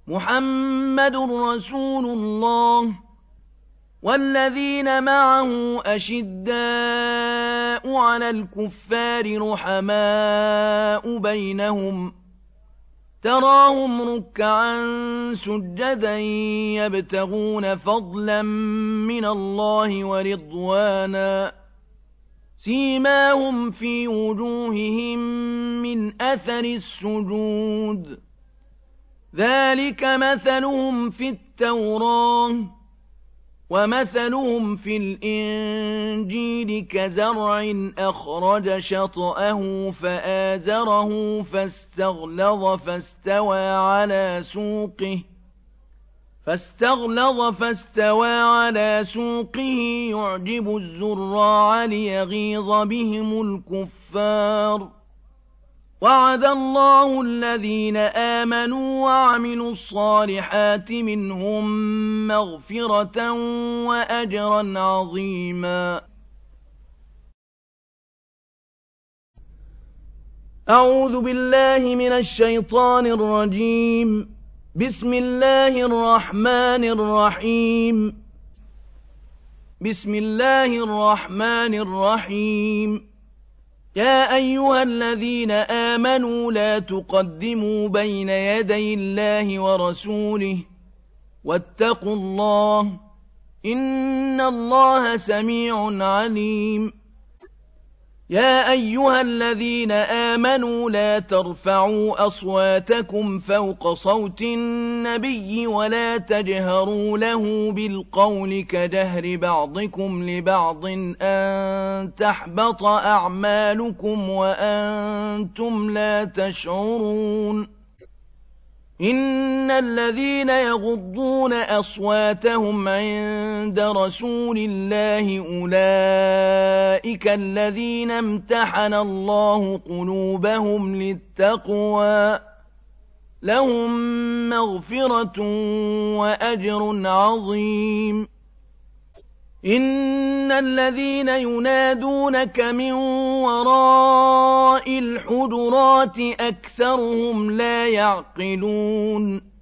محمد رسول الله والذين معه أشداء على الكفار رحماء بينهم تراهم ركعا سجدا يبتغون فضلا من الله ورضوانا سيماهم في وجوههم من أثر السجود ذلك مثلهم في التوراة ومثلهم في الإنجيل كزرع أخرج شطأه فآزره فاستغلظ فاستوى على سوقه يعجب الزراع ليغيظ بهم الكفار وعد الله الذين آمنوا وعملوا الصالحات منهم مغفرة وأجرا عظيما. أعوذ بالله من الشيطان الرجيم. بسم الله الرحمن الرحيم. بسم الله الرحمن الرحيم. يا أيها الذين آمنوا لا تقدموا بين يدي الله ورسوله واتقوا الله إن الله سميع عليم. يا أيها الذين آمنوا لا ترفعوا أصواتكم فوق صوت النبي ولا تجهروا له بالقول كجهر بعضكم لبعض أن تحبط أعمالكم وأنتم لا تشعرون. إن الذين يغضون أصواتهم عند رسول الله أولئك الذين امتحن الله قلوبهم للتقوى لهم مغفرة وأجر عظيم. إن الذين ينادونك من وراء الحجرات أكثرهم لا يعقلون.